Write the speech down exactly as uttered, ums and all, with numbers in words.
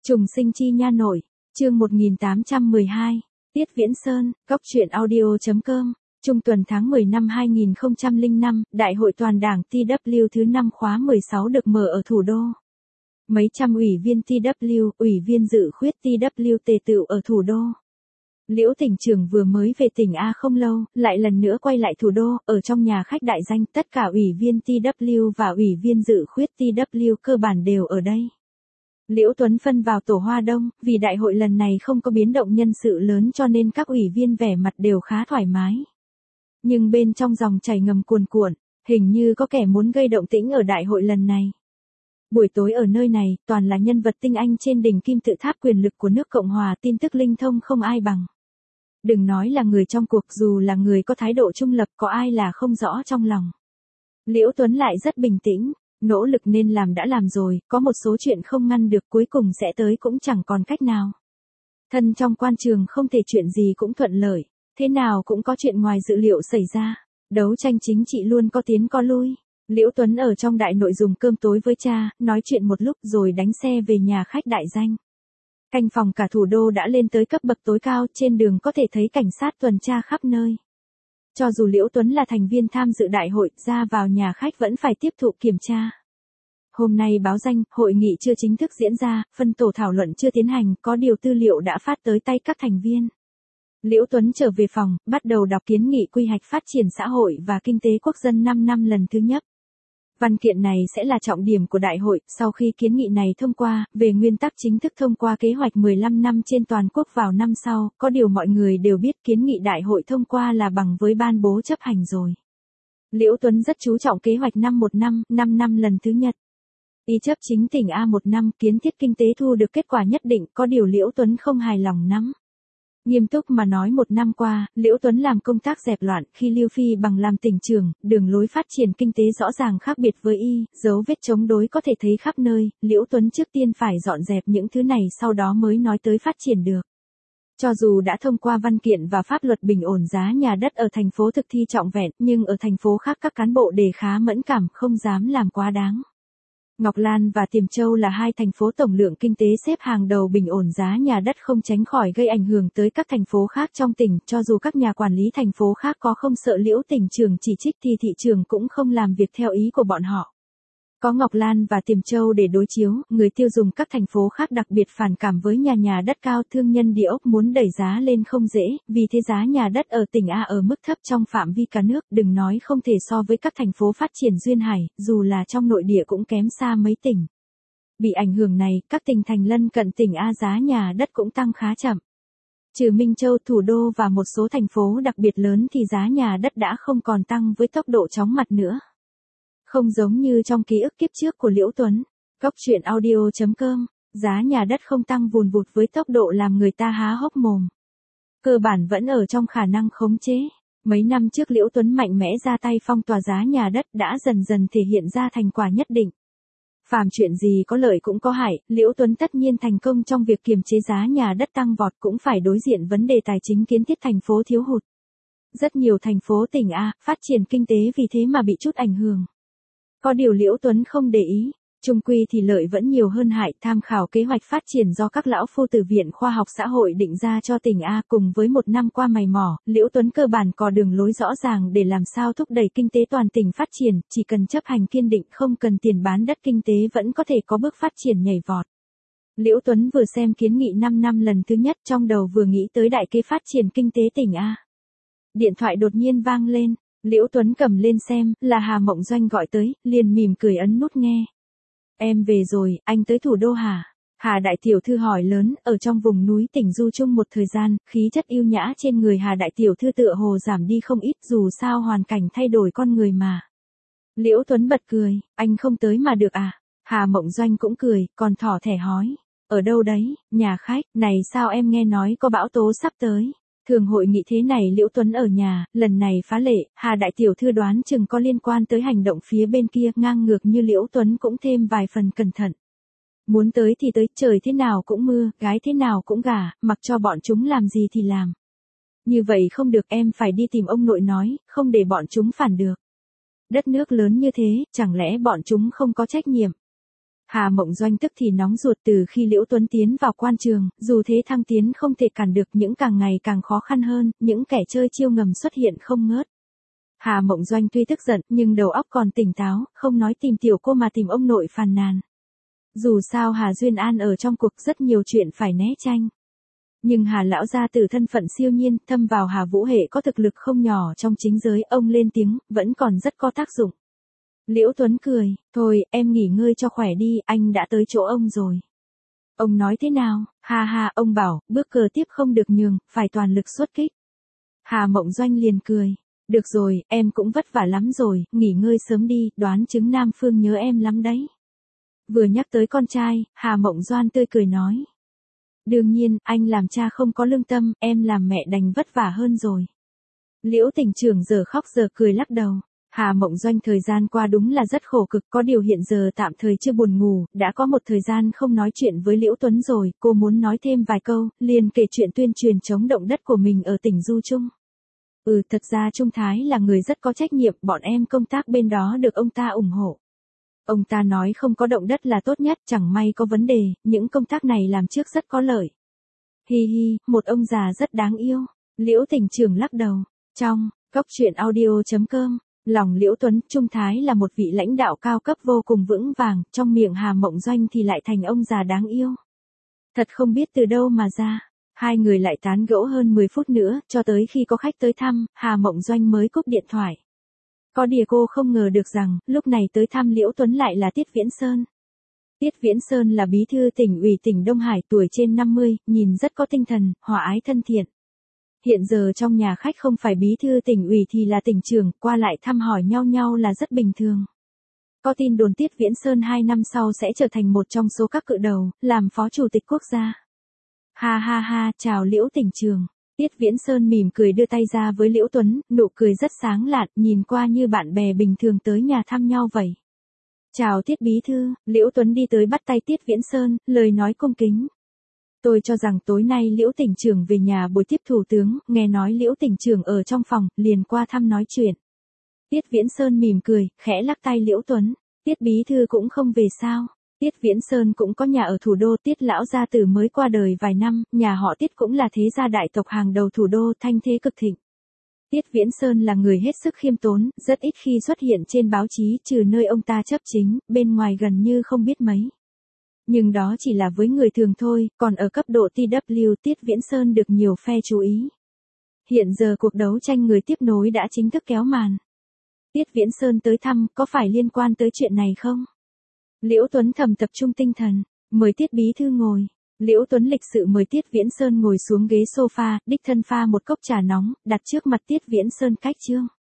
Trùng sinh chi nha nội, chương một nghìn tám trăm mười hai, Tiết Viễn Sơn, góc truyện audio chấm com, trung tuần tháng mười năm hai nghìn không trăm lẻ năm, Đại hội toàn đảng T W thứ năm khóa mười sáu được mở ở thủ đô. Mấy trăm ủy viên T W, ủy viên dự khuyết T W tề tựu ở thủ đô. Liễu tỉnh trưởng vừa mới về tỉnh A không lâu, lại lần nữa quay lại thủ đô, ở trong nhà khách đại danh, tất cả ủy viên T W và ủy viên dự khuyết T W cơ bản đều ở đây. Liễu Tuấn phân vào tổ Hoa Đông, vì đại hội lần này không có biến động nhân sự lớn cho nên các ủy viên vẻ mặt đều khá thoải mái. Nhưng bên trong dòng chảy ngầm cuồn cuộn, hình như có kẻ muốn gây động tĩnh ở đại hội lần này. Buổi tối ở nơi này, toàn là nhân vật tinh anh trên đỉnh kim tự tháp quyền lực của nước Cộng hòa, tin tức linh thông không ai bằng. Đừng nói là người trong cuộc, dù là người có thái độ trung lập, có ai là không rõ trong lòng. Liễu Tuấn lại rất bình tĩnh, nỗ lực nên làm đã làm rồi, có một số chuyện không ngăn được cuối cùng sẽ tới cũng chẳng còn cách nào. Thân trong quan trường không thể chuyện gì cũng thuận lợi, thế nào cũng có chuyện ngoài dự liệu xảy ra, đấu tranh chính trị luôn có tiến có lui. Liễu Tuấn ở trong đại nội dùng cơm tối với cha, nói chuyện một lúc rồi đánh xe về nhà khách đại danh. Canh phòng cả thủ đô đã lên tới cấp bậc tối cao, trên đường có thể thấy cảnh sát tuần tra khắp nơi. Cho dù Liễu Tuấn là thành viên tham dự đại hội, ra vào nhà khách vẫn phải tiếp thụ kiểm tra. Hôm nay báo danh, hội nghị chưa chính thức diễn ra, phân tổ thảo luận chưa tiến hành, có điều tư liệu đã phát tới tay các thành viên. Liễu Tuấn trở về phòng, bắt đầu đọc kiến nghị quy hoạch phát triển xã hội và kinh tế quốc dân năm năm lần thứ nhất. Văn kiện này sẽ là trọng điểm của đại hội, sau khi kiến nghị này thông qua, về nguyên tắc chính thức thông qua kế hoạch mười lăm năm trên toàn quốc vào năm sau, có điều mọi người đều biết kiến nghị đại hội thông qua là bằng với ban bố chấp hành rồi. Liễu Tuấn rất chú trọng kế hoạch năm một năm, năm năm lần thứ nhất. Y chấp chính tỉnh A một năm, kiến thiết kinh tế thu được kết quả nhất định, có điều Liễu Tuấn không hài lòng lắm. Nghiêm túc mà nói một năm qua, Liễu Tuấn làm công tác dẹp loạn, khi Lưu Phi bằng làm tỉnh trưởng, đường lối phát triển kinh tế rõ ràng khác biệt với y, dấu vết chống đối có thể thấy khắp nơi, Liễu Tuấn trước tiên phải dọn dẹp những thứ này sau đó mới nói tới phát triển được. Cho dù đã thông qua văn kiện và pháp luật bình ổn giá nhà đất ở thành phố thực thi trọn vẹn, nhưng ở thành phố khác các cán bộ đề khá mẫn cảm, không dám làm quá đáng. Ngọc Lan và Tiềm Châu là hai thành phố tổng lượng kinh tế xếp hàng đầu bình ổn giá nhà đất không tránh khỏi gây ảnh hưởng tới các thành phố khác trong tỉnh, cho dù các nhà quản lý thành phố khác có không sợ Liễu tỉnh trưởng chỉ trích thì thị trường cũng không làm việc theo ý của bọn họ. Có Ngọc Lan và Tiềm Châu để đối chiếu, người tiêu dùng các thành phố khác đặc biệt phản cảm với nhà nhà đất cao, thương nhân địa ốc muốn đẩy giá lên không dễ, vì thế giá nhà đất ở tỉnh A ở mức thấp trong phạm vi cả nước, đừng nói không thể so với các thành phố phát triển duyên hải, dù là trong nội địa cũng kém xa mấy tỉnh. Bị ảnh hưởng này, các tỉnh thành lân cận tỉnh A giá nhà đất cũng tăng khá chậm. Trừ Minh Châu, thủ đô và một số thành phố đặc biệt lớn thì giá nhà đất đã không còn tăng với tốc độ chóng mặt nữa. Không giống như trong ký ức kiếp trước của Liễu Tuấn, góc truyện audio chấm com, giá nhà đất không tăng vùn vụt với tốc độ làm người ta há hốc mồm. Cơ bản vẫn ở trong khả năng khống chế. Mấy năm trước Liễu Tuấn mạnh mẽ ra tay phong tỏa giá nhà đất đã dần dần thể hiện ra thành quả nhất định. Phàm chuyện gì có lợi cũng có hại, Liễu Tuấn tất nhiên thành công trong việc kiềm chế giá nhà đất tăng vọt cũng phải đối diện vấn đề tài chính kiến thiết thành phố thiếu hụt. Rất nhiều thành phố tỉnh A, phát triển kinh tế vì thế mà bị chút ảnh hưởng. Có điều Liễu Tuấn không để ý, chung quy thì lợi vẫn nhiều hơn hại, tham khảo kế hoạch phát triển do các lão phu từ Viện Khoa học Xã hội định ra cho tỉnh A cùng với một năm qua mày mò, Liễu Tuấn cơ bản có đường lối rõ ràng để làm sao thúc đẩy kinh tế toàn tỉnh phát triển, chỉ cần chấp hành kiên định không cần tiền bán đất kinh tế vẫn có thể có bước phát triển nhảy vọt. Liễu Tuấn vừa xem kiến nghị năm năm lần thứ nhất trong đầu vừa nghĩ tới đại kế phát triển kinh tế tỉnh A. Điện thoại đột nhiên vang lên. Liễu Tuấn cầm lên xem, là Hà Mộng Doanh gọi tới, liền mỉm cười ấn nút nghe. Em về rồi, anh tới thủ đô hả? Hà đại tiểu thư hỏi lớn, ở trong vùng núi tỉnh du chung một thời gian, khí chất yêu nhã trên người Hà đại tiểu thư tựa hồ giảm đi không ít, dù sao hoàn cảnh thay đổi con người mà. Liễu Tuấn bật cười, anh không tới mà được à? Hà Mộng Doanh cũng cười, còn thỏ thẻ hói. Ở đâu đấy, nhà khách, này sao em nghe nói có bão tố sắp tới? Thường hội nghị thế này Liễu Tuấn ở nhà, lần này phá lệ, Hà đại tiểu thư đoán chừng có liên quan tới hành động phía bên kia, ngang ngược như Liễu Tuấn cũng thêm vài phần cẩn thận. Muốn tới thì tới, trời thế nào cũng mưa, gái thế nào cũng gả, mặc cho bọn chúng làm gì thì làm. Như vậy không được, em phải đi tìm ông nội nói, không để bọn chúng phản được. Đất nước lớn như thế, chẳng lẽ bọn chúng không có trách nhiệm? Hà Mộng Doanh tức thì nóng ruột từ khi Liễu Tuấn tiến vào quan trường, dù thế thăng tiến không thể cản được những càng ngày càng khó khăn hơn, những kẻ chơi chiêu ngầm xuất hiện không ngớt. Hà Mộng Doanh tuy tức giận nhưng đầu óc còn tỉnh táo, không nói tìm tiểu cô mà tìm ông nội phàn nàn. Dù sao Hà Duyên An ở trong cuộc rất nhiều chuyện phải né tránh. Nhưng Hà lão gia tử thân phận siêu nhiên, thâm vào Hà Vũ Hệ có thực lực không nhỏ trong chính giới, ông lên tiếng, vẫn còn rất có tác dụng. Liễu Tuấn cười, thôi, em nghỉ ngơi cho khỏe đi, anh đã tới chỗ ông rồi. Ông nói thế nào? Ha ha, ông bảo, bước cờ tiếp không được nhường, phải toàn lực xuất kích. Hà Mộng Doanh liền cười. Được rồi, em cũng vất vả lắm rồi, nghỉ ngơi sớm đi, đoán chứng Nam Phương nhớ em lắm đấy. Vừa nhắc tới con trai, Hà Mộng Doan tươi cười nói. Đương nhiên, anh làm cha không có lương tâm, em làm mẹ đành vất vả hơn rồi. Liễu Tỉnh Trưởng giờ khóc giờ cười lắc đầu. Hà Mộng Doanh thời gian qua đúng là rất khổ cực, có điều hiện giờ tạm thời chưa buồn ngủ, đã có một thời gian không nói chuyện với Liễu Tuấn rồi, cô muốn nói thêm vài câu, liền kể chuyện tuyên truyền chống động đất của mình ở tỉnh Du Trung. Ừ, thật ra Trung Thái là người rất có trách nhiệm, bọn em công tác bên đó được ông ta ủng hộ. Ông ta nói không có động đất là tốt nhất, chẳng may có vấn đề, những công tác này làm trước rất có lợi. Hi hi, một ông già rất đáng yêu. Liễu Tỉnh Trưởng lắc đầu. Trong, Cốc truyện audio chấm com, lòng Liễu Tuấn, Trung Thái là một vị lãnh đạo cao cấp vô cùng vững vàng, trong miệng Hà Mộng Doanh thì lại thành ông già đáng yêu. Thật không biết từ đâu mà ra. Hai người lại tán gẫu hơn mười phút nữa, cho tới khi có khách tới thăm, Hà Mộng Doanh mới cúp điện thoại. Có điều cô không ngờ được rằng, lúc này tới thăm Liễu Tuấn lại là Tiết Viễn Sơn. Tiết Viễn Sơn là bí thư tỉnh ủy tỉnh Đông Hải, tuổi trên năm mươi, nhìn rất có tinh thần, hòa ái thân thiện. Hiện giờ trong nhà khách không phải bí thư tỉnh ủy thì là tỉnh trưởng, qua lại thăm hỏi nhau nhau là rất bình thường. Có tin đồn Tiết Viễn Sơn hai năm sau sẽ trở thành một trong số các cự đầu, làm phó chủ tịch quốc gia. Ha ha ha, chào Liễu Tỉnh Trưởng. Tiết Viễn Sơn mỉm cười đưa tay ra với Liễu Tuấn, nụ cười rất sáng lạn, nhìn qua như bạn bè bình thường tới nhà thăm nhau vậy. Chào Tiết Bí Thư, Liễu Tuấn đi tới bắt tay Tiết Viễn Sơn, lời nói cung kính. Tôi cho rằng tối nay Liễu Tỉnh Trưởng về nhà buổi tiếp Thủ tướng, nghe nói Liễu Tỉnh Trưởng ở trong phòng, liền qua thăm nói chuyện. Tiết Viễn Sơn mỉm cười, khẽ lắc tay Liễu Tuấn. Tiết Bí Thư cũng không về sao? Tiết Viễn Sơn cũng có nhà ở thủ đô, Tiết lão gia tử mới qua đời vài năm, nhà họ Tiết cũng là thế gia đại tộc hàng đầu thủ đô, thanh thế cực thịnh. Tiết Viễn Sơn là người hết sức khiêm tốn, rất ít khi xuất hiện trên báo chí, trừ nơi ông ta chấp chính, bên ngoài gần như không biết mấy. Nhưng đó chỉ là với người thường thôi, còn ở cấp độ tê vê kép, Tiết Viễn Sơn được nhiều phe chú ý. Hiện giờ cuộc đấu tranh người tiếp nối đã chính thức kéo màn. Tiết Viễn Sơn tới thăm, có phải liên quan tới chuyện này không? Liễu Tuấn thầm tập trung tinh thần, mời Tiết Bí Thư ngồi. Liễu Tuấn lịch sự mời Tiết Viễn Sơn ngồi xuống ghế sofa, đích thân pha một cốc trà nóng, đặt trước mặt Tiết Viễn Sơn cách chương.